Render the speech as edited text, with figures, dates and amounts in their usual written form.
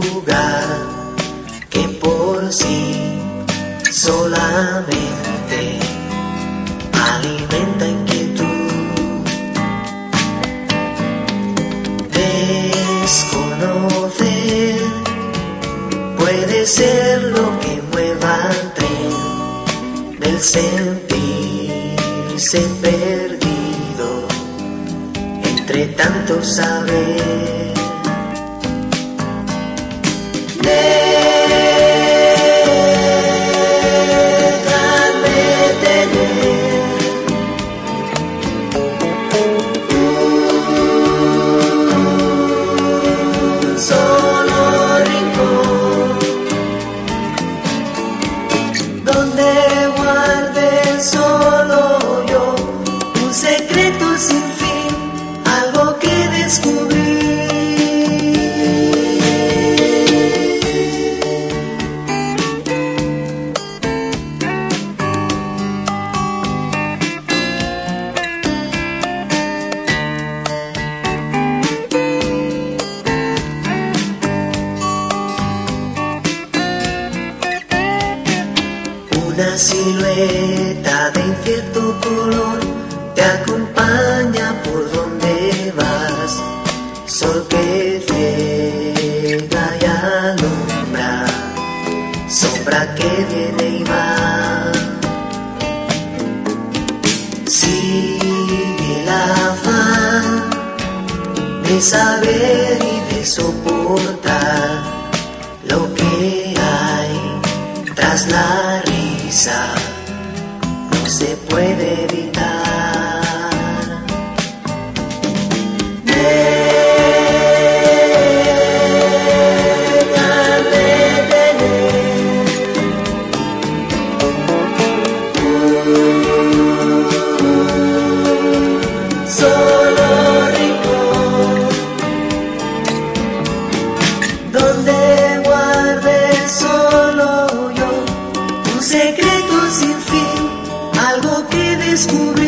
lugar que por sí solamente alimenta inquietud. Desconocer puede ser lo que mueva al tren del sentirse perdido entre tanto saber. Déjame tener un solo rincón donde guarde solo yo un secreto sin fin, algo que descubrir. Una silueta de incierto color te acompaña por donde vas, sol que ciega y alumbra, sombra que viene y va. Sigue el afán de saber y de soportar lo que hay tras la risa, no se puede evitar. Déjame tener un solo rincón donde guarde solo yo un secreto sin fin, algo que descubrir.